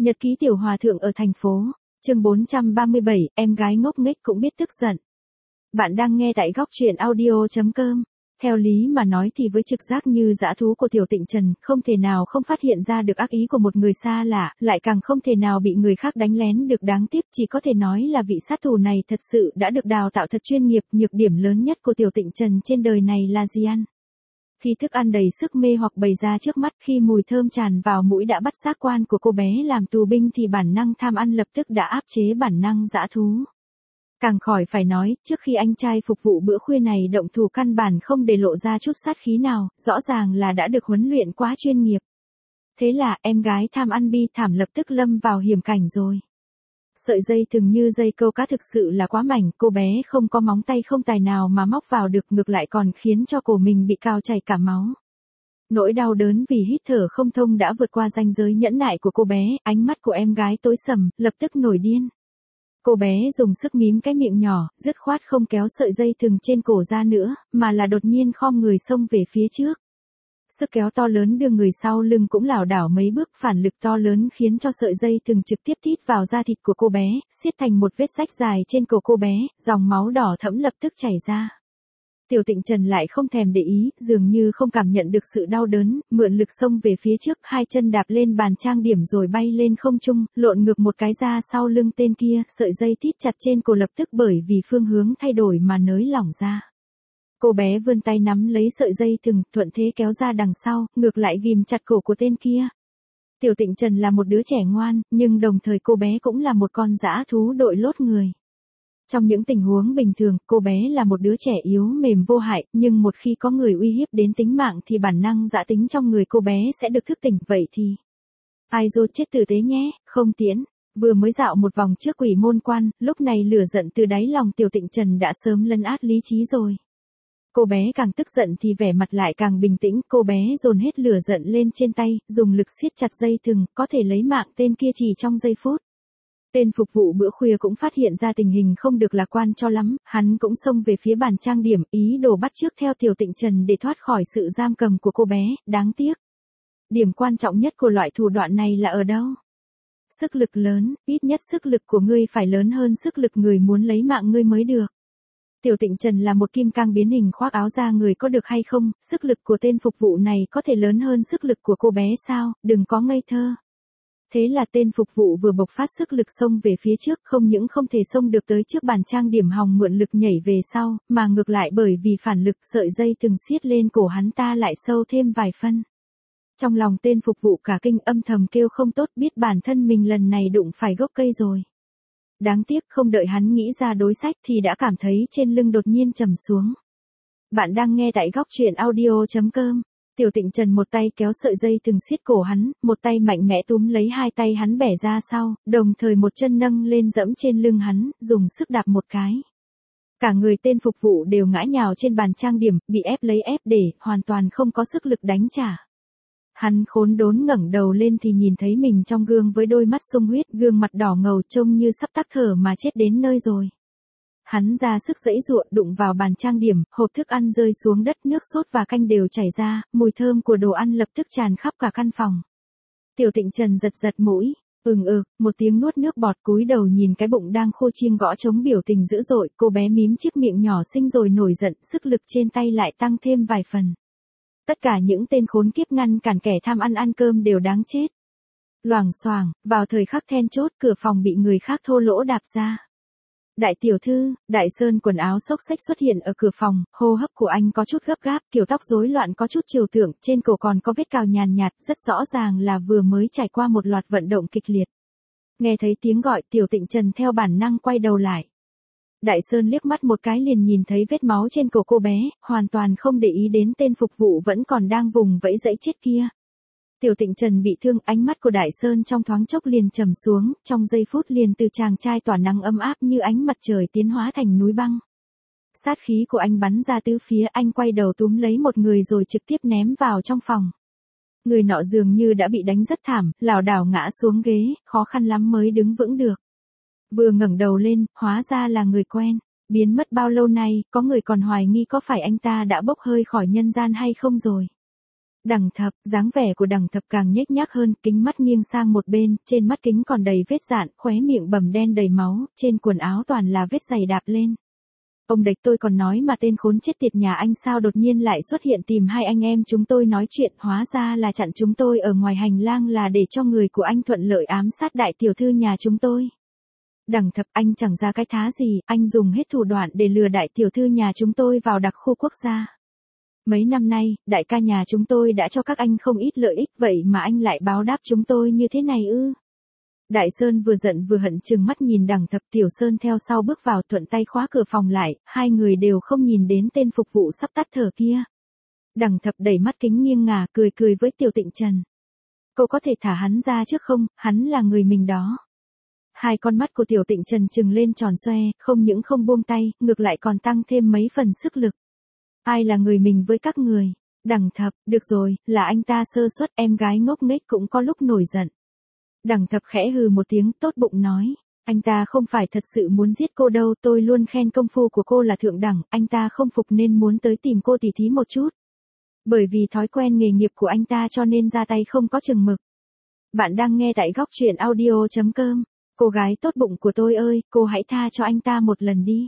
Nhật ký tiểu hòa thượng ở thành phố. Chương 437, em gái ngốc nghếch cũng biết tức giận. Bạn đang nghe tại góc truyện audio.com. Theo lý mà nói thì với trực giác như dã thú của Tiểu Tịnh Trần, không thể nào không phát hiện ra được ác ý của một người xa lạ, lại càng không thể nào bị người khác đánh lén được. Đáng tiếc chỉ có thể nói là vị sát thủ này thật sự đã được đào tạo thật chuyên nghiệp. Nhược điểm lớn nhất của Tiểu Tịnh Trần trên đời này là gì ăn? Khi thức ăn đầy sức mê hoặc bày ra trước mắt, khi mùi thơm tràn vào mũi đã bắt giác quan của cô bé làm tù binh thì bản năng tham ăn lập tức đã áp chế bản năng dã thú. Càng khỏi phải nói, trước khi anh trai phục vụ bữa khuya này động thủ căn bản không để lộ ra chút sát khí nào, rõ ràng là đã được huấn luyện quá chuyên nghiệp. Thế là em gái tham ăn bi thảm lập tức lâm vào hiểm cảnh rồi. Sợi dây thừng như dây câu cá thực sự là quá mảnh, cô bé không có móng tay không tài nào mà móc vào được, ngược lại còn khiến cho cổ mình bị cào chảy cả máu. Nỗi đau đớn vì hít thở không thông đã vượt qua ranh giới nhẫn nại của cô bé, ánh mắt của em gái tối sầm, lập tức nổi điên. Cô bé dùng sức mím cái miệng nhỏ, dứt khoát không kéo sợi dây thừng trên cổ ra nữa, mà là đột nhiên khom người xông về phía trước. Sức kéo to lớn đưa người sau lưng cũng lảo đảo mấy bước, phản lực to lớn khiến cho sợi dây thừng trực tiếp thít vào da thịt của cô bé, xiết thành một vết rách dài trên cổ cô bé, dòng máu đỏ thẫm lập tức chảy ra. Tiểu Tịnh Trần lại không thèm để ý, dường như không cảm nhận được sự đau đớn, mượn lực xông về phía trước, hai chân đạp lên bàn trang điểm rồi bay lên không trung, lộn ngược một cái ra sau lưng tên kia, sợi dây thít chặt trên cổ lập tức bởi vì phương hướng thay đổi mà nới lỏng ra. Cô bé vươn tay nắm lấy sợi dây thừng, thuận thế kéo ra đằng sau, ngược lại ghim chặt cổ của tên kia. Tiểu Tịnh Trần là một đứa trẻ ngoan, nhưng đồng thời cô bé cũng là một con dã thú đội lốt người. Trong những tình huống bình thường, cô bé là một đứa trẻ yếu mềm vô hại, nhưng một khi có người uy hiếp đến tính mạng thì bản năng dã tính trong người cô bé sẽ được thức tỉnh. Vậy thì, ai dô chết tử tế nhé, không tiễn. Vừa mới dạo một vòng trước Quỷ Môn Quan, lúc này lửa giận từ đáy lòng Tiểu Tịnh Trần đã sớm lấn át lý trí rồi. Cô bé càng tức giận thì vẻ mặt lại càng bình tĩnh, cô bé dồn hết lửa giận lên trên tay, dùng lực siết chặt dây thừng, có thể lấy mạng tên kia chỉ trong giây phút. Tên phục vụ bữa khuya cũng phát hiện ra tình hình không được lạc quan cho lắm, hắn cũng xông về phía bàn trang điểm, ý đồ bắt chước theo Tiểu Tịnh Trần để thoát khỏi sự giam cầm của cô bé, đáng tiếc. Điểm quan trọng nhất của loại thủ đoạn này là ở đâu? Sức lực lớn, ít nhất sức lực của ngươi phải lớn hơn sức lực người muốn lấy mạng ngươi mới được. Tiểu Tịnh Trần là một kim cang biến hình khoác áo da người có được hay không, sức lực của tên phục vụ này có thể lớn hơn sức lực của cô bé sao, đừng có ngây thơ. Thế là tên phục vụ vừa bộc phát sức lực xông về phía trước, không những không thể xông được tới trước bàn trang điểm hòng mượn lực nhảy về sau, mà ngược lại bởi vì phản lực sợi dây từng siết lên cổ hắn ta lại sâu thêm vài phân. Trong lòng tên phục vụ cả kinh âm thầm kêu không tốt, biết bản thân mình lần này đụng phải gốc cây rồi. Đáng tiếc không đợi hắn nghĩ ra đối sách thì đã cảm thấy trên lưng đột nhiên trầm xuống. Bạn đang nghe tại góc truyện audio.com. Tiểu Tịnh Trần một tay kéo sợi dây từng siết cổ hắn, một tay mạnh mẽ túm lấy hai tay hắn bẻ ra sau, đồng thời một chân nâng lên dẫm trên lưng hắn, dùng sức đạp một cái. Cả người tên phục vụ đều ngã nhào trên bàn trang điểm, bị ép lấy ép để, hoàn toàn không có sức lực đánh trả. Hắn khốn đốn ngẩng đầu lên thì nhìn thấy mình trong gương với đôi mắt sung huyết, gương mặt đỏ ngầu trông như sắp tắc thở mà chết đến nơi rồi. Hắn ra sức giãy giụa, đụng vào bàn trang điểm, hộp thức ăn rơi xuống đất, nước sốt và canh đều chảy ra, mùi thơm của đồ ăn lập tức tràn khắp cả căn phòng. Tiểu Tịnh Trần giật giật mũi, một tiếng nuốt nước bọt, cúi đầu nhìn cái bụng đang khô chiêng gõ trống biểu tình dữ dội, cô bé mím chiếc miệng nhỏ xinh rồi nổi giận, sức lực trên tay lại tăng thêm vài phần. Tất cả những tên khốn kiếp ngăn cản kẻ tham ăn cơm đều đáng chết. Loảng xoảng, vào thời khắc then chốt, cửa phòng bị người khác thô lỗ đạp ra. Đại tiểu thư, Đại Sơn quần áo xốc xếch xuất hiện ở cửa phòng, hô hấp của anh có chút gấp gáp, kiểu tóc rối loạn có chút trừu tượng, trên cổ còn có vết cào nhàn nhạt, rất rõ ràng là vừa mới trải qua một loạt vận động kịch liệt. Nghe thấy tiếng gọi, Tiểu Tịnh Trần theo bản năng quay đầu lại. Đại Sơn liếc mắt một cái liền nhìn thấy vết máu trên cổ cô bé, hoàn toàn không để ý đến tên phục vụ vẫn còn đang vùng vẫy giãy chết kia. Tiểu Tịnh Trần bị thương, ánh mắt của Đại Sơn trong thoáng chốc liền trầm xuống, trong giây phút liền từ chàng trai tỏa nắng ấm áp như ánh mặt trời tiến hóa thành núi băng. Sát khí của anh bắn ra tứ phía, anh quay đầu túm lấy một người rồi trực tiếp ném vào trong phòng. Người nọ dường như đã bị đánh rất thảm, lảo đảo ngã xuống ghế, khó khăn lắm mới đứng vững được. Vừa ngẩng đầu lên, hóa ra là người quen. Biến mất bao lâu nay, có người còn hoài nghi có phải anh ta đã bốc hơi khỏi nhân gian hay không rồi. Đằng Thập, dáng vẻ của Đằng Thập càng nhếch nhác hơn, kính mắt nghiêng sang một bên, trên mắt kính còn đầy vết dạn, khóe miệng bầm đen đầy máu, trên quần áo toàn là vết giày đạp lên. Ông Đạch, tôi còn nói mà tên khốn chết tiệt nhà anh sao đột nhiên lại xuất hiện tìm hai anh em chúng tôi nói chuyện, hóa ra là chặn chúng tôi ở ngoài hành lang là để cho người của anh thuận lợi ám sát đại tiểu thư nhà chúng tôi. Đằng Thập, anh chẳng ra cái thá gì, anh dùng hết thủ đoạn để lừa đại tiểu thư nhà chúng tôi vào đặc khu quốc gia. Mấy năm nay, đại ca nhà chúng tôi đã cho các anh không ít lợi ích, vậy mà anh lại báo đáp chúng tôi như thế này ư? Đại Sơn vừa giận vừa hận trừng mắt nhìn Đằng Thập, Tiểu Sơn theo sau bước vào thuận tay khóa cửa phòng lại, hai người đều không nhìn đến tên phục vụ sắp tắt thở kia. Đằng Thập đẩy mắt kính nghiêng ngả cười cười với Tiểu Tịnh Trần. Cô có thể thả hắn ra trước không, hắn là người mình đó. Hai con mắt của Tiểu Tịnh Trần trừng lên tròn xoe, không những không buông tay, ngược lại còn tăng thêm mấy phần sức lực. Ai là người mình với các người? Đằng Thập, được rồi, là anh ta sơ suất, em gái ngốc nghếch cũng có lúc nổi giận. Đằng Thập khẽ hừ một tiếng, tốt bụng nói, anh ta không phải thật sự muốn giết cô đâu, tôi luôn khen công phu của cô là thượng đẳng, anh ta không phục nên muốn tới tìm cô tỉ thí một chút. Bởi vì thói quen nghề nghiệp của anh ta cho nên ra tay không có chừng mực. Bạn đang nghe tại góc truyện audio.com. Cô gái tốt bụng của tôi ơi, cô hãy tha cho anh ta một lần đi.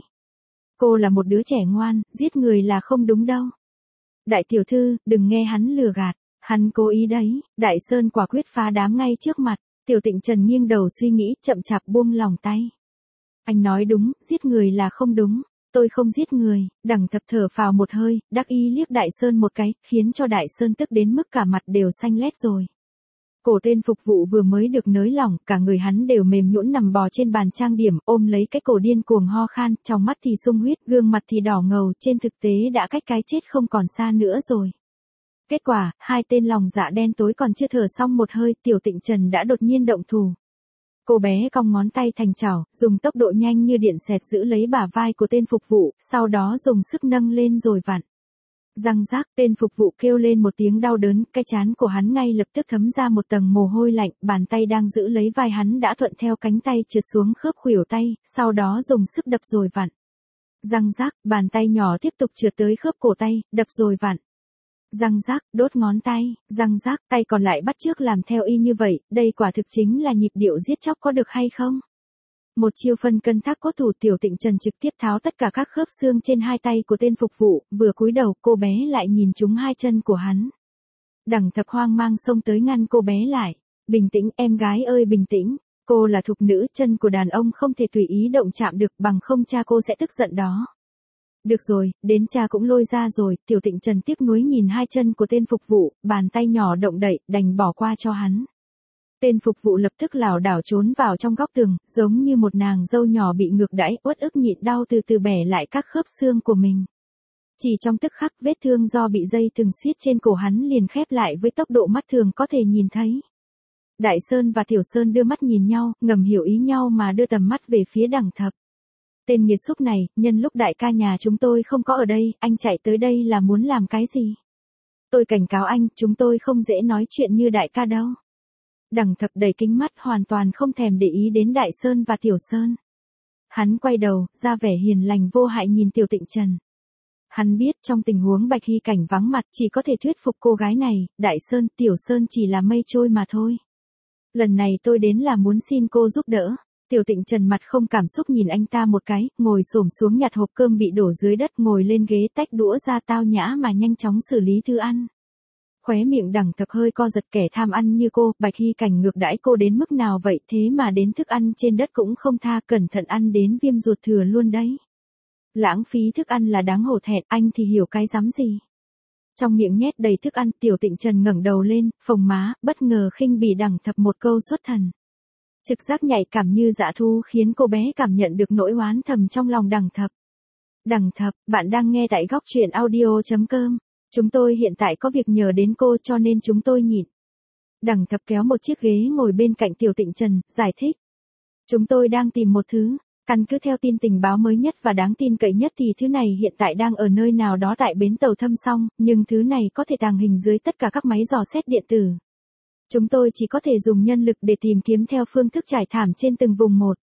Cô là một đứa trẻ ngoan, giết người là không đúng đâu. Đại tiểu thư, đừng nghe hắn lừa gạt, hắn cố ý đấy. Đại Sơn quả quyết phá đám ngay trước mặt. Tiểu Tịnh Trần nghiêng đầu suy nghĩ, chậm chạp buông lòng tay. Anh nói đúng, giết người là không đúng. Tôi không giết người. Đằng Thập thở phào một hơi, đắc ý liếc Đại Sơn một cái, khiến cho Đại Sơn tức đến mức cả mặt đều xanh lét rồi. Cổ tên phục vụ vừa mới được nới lỏng, cả người hắn đều mềm nhũn nằm bò trên bàn trang điểm, ôm lấy cái cổ điên cuồng ho khan, trong mắt thì sung huyết, gương mặt thì đỏ ngầu, trên thực tế đã cách cái chết không còn xa nữa rồi. Kết quả, hai tên lòng dạ đen tối còn chưa thở xong một hơi, Tiểu Tịnh Trần đã đột nhiên động thủ. Cô bé cong ngón tay thành chảo, dùng tốc độ nhanh như điện xẹt giữ lấy bả vai của tên phục vụ, sau đó dùng sức nâng lên rồi vặn. Răng rác, tên phục vụ kêu lên một tiếng đau đớn, cái trán của hắn ngay lập tức thấm ra một tầng mồ hôi lạnh, bàn tay đang giữ lấy vai hắn đã thuận theo cánh tay trượt xuống khớp khuỷu tay, sau đó dùng sức đập rồi vặn. Răng rác, bàn tay nhỏ tiếp tục trượt tới khớp cổ tay, đập rồi vặn. Răng rác, đốt ngón tay, răng rác, tay còn lại bắt chước làm theo y như vậy, đây quả thực chính là nhịp điệu giết chóc có được hay không? Một chiêu phân cân thác cốt thủ, Tiểu Tịnh Trần trực tiếp tháo tất cả các khớp xương trên hai tay của tên phục vụ, vừa cúi đầu cô bé lại nhìn trúng hai chân của hắn. Đằng Thập hoang mang xông tới ngăn cô bé lại. Bình tĩnh em gái ơi bình tĩnh, cô là thục nữ, chân của đàn ông không thể tùy ý động chạm được, bằng không cha cô sẽ tức giận đó. Được rồi, đến cha cũng lôi ra rồi. Tiểu Tịnh Trần tiếc nuối nhìn hai chân của tên phục vụ, bàn tay nhỏ động đậy, đành bỏ qua cho hắn. Tên phục vụ lập tức lảo đảo trốn vào trong góc tường, giống như một nàng dâu nhỏ bị ngược đãi, uất ức nhịn đau từ từ bẻ lại các khớp xương của mình. Chỉ trong tức khắc, vết thương do bị dây thừng siết trên cổ hắn liền khép lại với tốc độ mắt thường có thể nhìn thấy. Đại Sơn và Tiểu Sơn đưa mắt nhìn nhau, ngầm hiểu ý nhau mà đưa tầm mắt về phía Đằng Thập. Tên nghiệt xúc này, nhân lúc đại ca nhà chúng tôi không có ở đây, anh chạy tới đây là muốn làm cái gì? Tôi cảnh cáo anh, chúng tôi không dễ nói chuyện như đại ca đâu. Đằng Thập đầy kính mắt hoàn toàn không thèm để ý đến Đại Sơn và Tiểu Sơn. Hắn quay đầu, ra vẻ hiền lành vô hại nhìn Tiểu Tịnh Trần. Hắn biết trong tình huống Bạch Hy Cảnh vắng mặt chỉ có thể thuyết phục cô gái này, Đại Sơn, Tiểu Sơn chỉ là mây trôi mà thôi. Lần này tôi đến là muốn xin cô giúp đỡ. Tiểu Tịnh Trần mặt không cảm xúc nhìn anh ta một cái, ngồi xổm xuống nhặt hộp cơm bị đổ dưới đất, ngồi lên ghế tách đũa ra tao nhã mà nhanh chóng xử lý thức ăn. Khóe miệng Đằng Thập hơi co giật, kẻ tham ăn như cô, Bạch Hy Cảnh ngược đãi cô đến mức nào vậy, thế mà đến thức ăn trên đất cũng không tha, cẩn thận ăn đến viêm ruột thừa luôn đấy. Lãng phí thức ăn là đáng hổ thẹn, anh thì hiểu cái rắm gì. Trong miệng nhét đầy thức ăn, Tiểu Tịnh Trần ngẩng đầu lên, phồng má, bất ngờ khinh bỉ Đằng Thập một câu xuất thần. Trực giác nhạy cảm như dã thú khiến cô bé cảm nhận được nỗi oán thầm trong lòng Đằng Thập. Đằng Thập, bạn đang nghe tại góc truyện audio.com. Chúng tôi hiện tại có việc nhờ đến cô cho nên chúng tôi nhịn. Đằng Thập kéo một chiếc ghế ngồi bên cạnh Tiểu Tịnh Trần, giải thích. Chúng tôi đang tìm một thứ. Căn cứ theo tin tình báo mới nhất và đáng tin cậy nhất thì thứ này hiện tại đang ở nơi nào đó tại bến tàu Thâm Song, nhưng thứ này có thể tàng hình dưới tất cả các máy dò xét điện tử. Chúng tôi chỉ có thể dùng nhân lực để tìm kiếm theo phương thức trải thảm trên từng vùng một.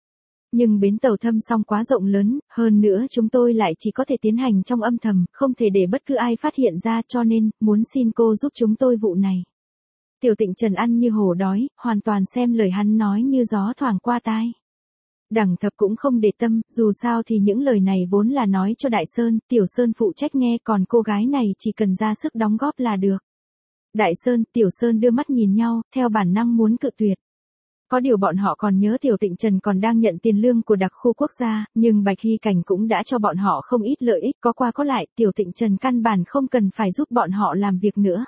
Nhưng bến tàu Thâm Song quá rộng lớn, hơn nữa chúng tôi lại chỉ có thể tiến hành trong âm thầm, không thể để bất cứ ai phát hiện ra, cho nên, muốn xin cô giúp chúng tôi vụ này. Tiểu Tịnh Trần ăn như hổ đói, hoàn toàn xem lời hắn nói như gió thoảng qua tai. Đằng Thập cũng không để tâm, dù sao thì những lời này vốn là nói cho Đại Sơn, Tiểu Sơn phụ trách nghe, còn cô gái này chỉ cần ra sức đóng góp là được. Đại Sơn, Tiểu Sơn đưa mắt nhìn nhau, theo bản năng muốn cự tuyệt. Có điều bọn họ còn nhớ Tiểu Tịnh Trần còn đang nhận tiền lương của đặc khu quốc gia, nhưng Bạch Hy Cảnh cũng đã cho bọn họ không ít lợi ích, có qua có lại, Tiểu Tịnh Trần căn bản không cần phải giúp bọn họ làm việc nữa.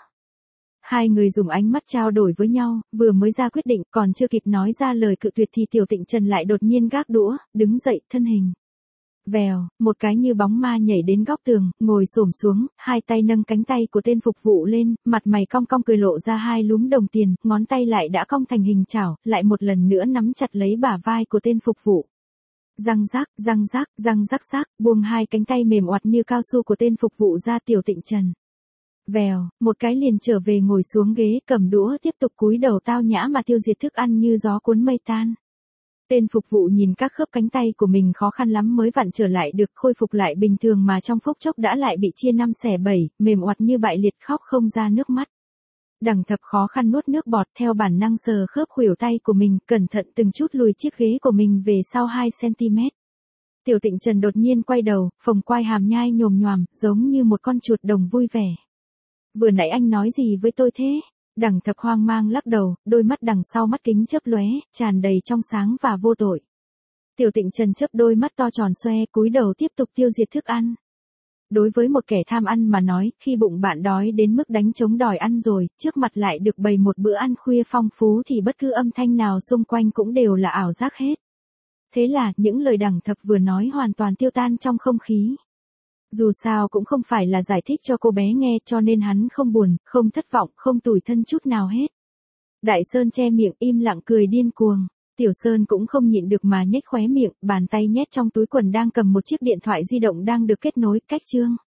Hai người dùng ánh mắt trao đổi với nhau, vừa mới ra quyết định, còn chưa kịp nói ra lời cự tuyệt thì Tiểu Tịnh Trần lại đột nhiên gác đũa, đứng dậy, thân hình. Vèo, một cái như bóng ma nhảy đến góc tường, ngồi xổm xuống, hai tay nâng cánh tay của tên phục vụ lên, mặt mày cong cong cười lộ ra hai lúm đồng tiền, ngón tay lại đã cong thành hình chảo, lại một lần nữa nắm chặt lấy bả vai của tên phục vụ. Răng rác, răng rác, răng rắc rác, buông hai cánh tay mềm oặt như cao su của tên phục vụ ra Tiểu Tịnh Trần. Vèo, một cái liền trở về ngồi xuống ghế cầm đũa tiếp tục cúi đầu tao nhã mà tiêu diệt thức ăn như gió cuốn mây tan. Tên phục vụ nhìn các khớp cánh tay của mình khó khăn lắm mới vặn trở lại được khôi phục lại bình thường mà trong phút chốc đã lại bị chia 5 xẻ 7, mềm oặt như bại liệt khóc không ra nước mắt. Đằng Thập khó khăn nuốt nước bọt theo bản năng sờ khớp khuỷu tay của mình, cẩn thận từng chút lùi chiếc ghế của mình về sau 2cm. Tiểu Tịnh Trần đột nhiên quay đầu, phồng quai hàm nhai nhồm nhoàm, giống như một con chuột đồng vui vẻ. Vừa nãy anh nói gì với tôi thế? Đằng Thập hoang mang lắc đầu, đôi mắt đằng sau mắt kính chớp lóe, tràn đầy trong sáng và vô tội. Tiểu Tịnh Trần chớp đôi mắt to tròn xoe, cúi đầu tiếp tục tiêu diệt thức ăn. Đối với một kẻ tham ăn mà nói, khi bụng bạn đói đến mức đánh trống đòi ăn rồi, trước mặt lại được bày một bữa ăn khuya phong phú thì bất cứ âm thanh nào xung quanh cũng đều là ảo giác hết. Thế là, những lời Đằng Thập vừa nói hoàn toàn tiêu tan trong không khí. Dù sao cũng không phải là giải thích cho cô bé nghe, cho nên hắn không buồn, không thất vọng, không tủi thân chút nào hết. Đại Sơn che miệng im lặng cười điên cuồng. Tiểu Sơn cũng không nhịn được mà nhếch khóe miệng, bàn tay nhét trong túi quần đang cầm một chiếc điện thoại di động đang được kết nối, cách chương.